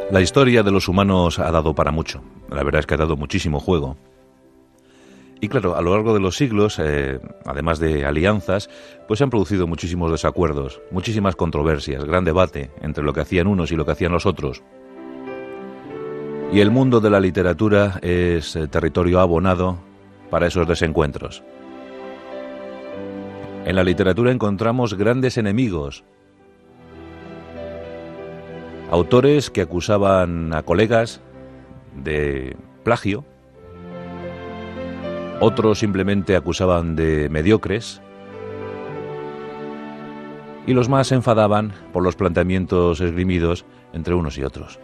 La historia de los humanos ha dado para mucho. La verdad es que ha dado muchísimo juego. Y claro, a lo largo de los siglos, además de alianzas, pues se han producido muchísimos desacuerdos, muchísimas controversias, gran debate entre lo que hacían unos y lo que hacían los otros. Y el mundo de la literatura es territorio abonado para esos desencuentros. En la literatura encontramos grandes enemigos. Autores que acusaban a colegas de plagio, otros simplemente acusaban de mediocres, y los más se enfadaban por los planteamientos esgrimidos entre unos y otros.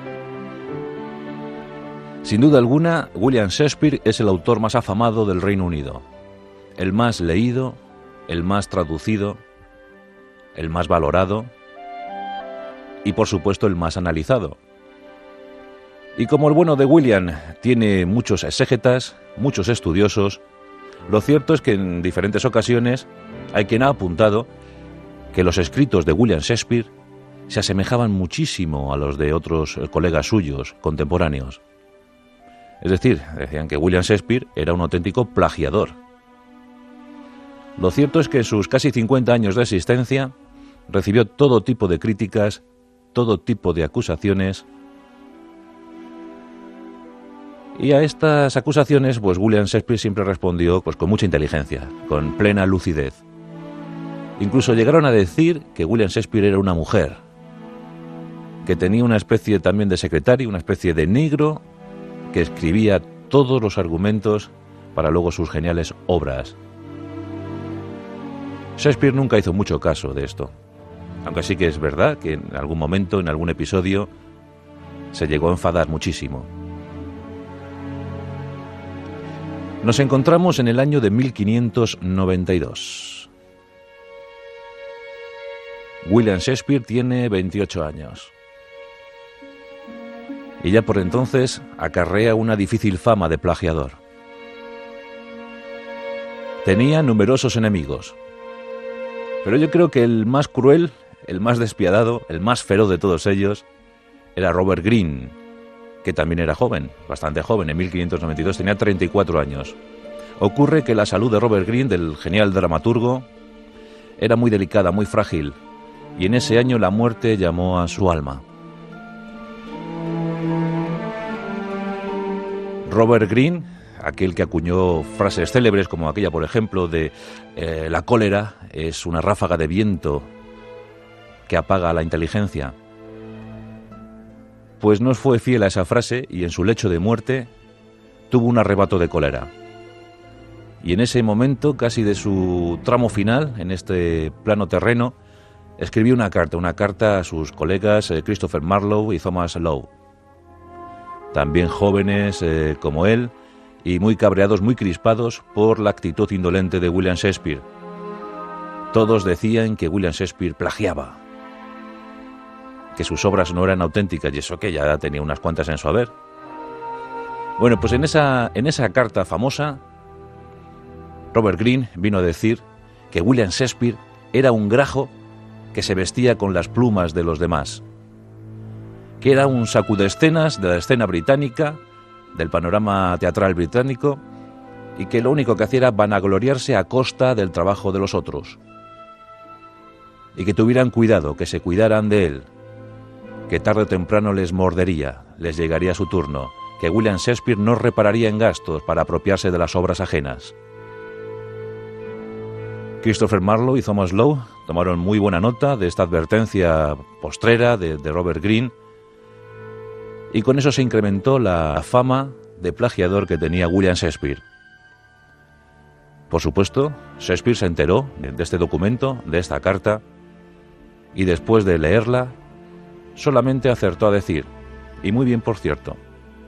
Sin duda alguna, William Shakespeare es el autor más afamado del Reino Unido, el más leído, el más traducido, el más valorado y, por supuesto, el más analizado. Y como el bueno de William tiene muchos exégetas, muchos estudiosos, lo cierto es que en diferentes ocasiones hay quien ha apuntado que los escritos de William Shakespeare se asemejaban muchísimo a los de otros colegas suyos contemporáneos. Es decir, decían que William Shakespeare era un auténtico plagiador. Lo cierto es que en sus casi 50 años de existencia recibió todo tipo de críticas, todo tipo de acusaciones. Y a estas acusaciones, pues William Shakespeare siempre respondió pues con mucha inteligencia, con plena lucidez. Incluso llegaron a decir que William Shakespeare era una mujer, que tenía una especie también de secretario, una especie de negro, que escribía todos los argumentos para luego sus geniales obras. Shakespeare nunca hizo mucho caso de esto, aunque sí que es verdad que en algún momento, en algún episodio, se llegó a enfadar muchísimo. Nos encontramos en el año de 1592. William Shakespeare tiene 28 años. Y ya por entonces acarrea una difícil fama de plagiador. Tenía numerosos enemigos, pero yo creo que el más cruel, el más despiadado, el más feroz de todos ellos era Robert Greene, que también era joven, bastante joven, en 1592 tenía 34 años. Ocurre que la salud de Robert Greene, del genial dramaturgo, era muy delicada, muy frágil, y en ese año la muerte llamó a su alma. Robert Greene, aquel que acuñó frases célebres como aquella, por ejemplo, de la cólera es una ráfaga de viento que apaga la inteligencia, pues no fue fiel a esa frase y en su lecho de muerte tuvo un arrebato de cólera. Y en ese momento, casi de su tramo final, en este plano terreno, escribió una carta a sus colegas Christopher Marlowe y Thomas Lowe, también jóvenes como él y muy cabreados, muy crispados por la actitud indolente de William Shakespeare. Todos decían que William Shakespeare plagiaba, que sus obras no eran auténticas, y eso que ya tenía unas cuantas en su haber. Bueno, pues en esa carta famosa, Robert Greene vino a decir que William Shakespeare era un grajo que se vestía con las plumas de los demás, que era un sacudescenas de la escena británica, del panorama teatral británico, y que lo único que hacía era vanagloriarse a costa del trabajo de los otros. Y que tuvieran cuidado, que se cuidaran de él, que tarde o temprano les mordería, les llegaría su turno, que William Shakespeare no repararía en gastos para apropiarse de las obras ajenas. Christopher Marlowe y Thomas Lowe tomaron muy buena nota de esta advertencia postrera de Robert Greene, y con eso se incrementó la fama de plagiador que tenía William Shakespeare. Por supuesto, Shakespeare se enteró de este documento, de esta carta, y después de leerla, solamente acertó a decir, y muy bien por cierto,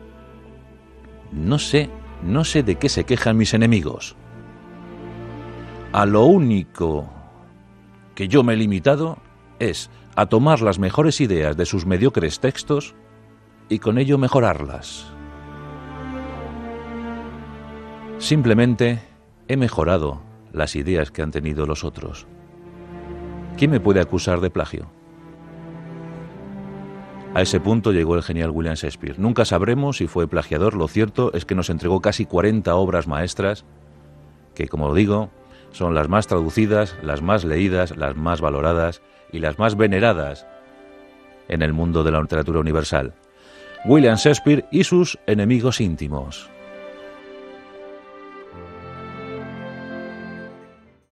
no sé de qué se quejan mis enemigos. A lo único que yo me he limitado es a tomar las mejores ideas de sus mediocres textos y con ello mejorarlas. Simplemente he mejorado las ideas que han tenido los otros. ¿Quién me puede acusar de plagio? A ese punto llegó el genial William Shakespeare. Nunca sabremos si fue plagiador, lo cierto es que nos entregó casi 40 obras maestras que, como digo, son las más traducidas, las más leídas, las más valoradas y las más veneradas en el mundo de la literatura universal. William Shakespeare y sus enemigos íntimos.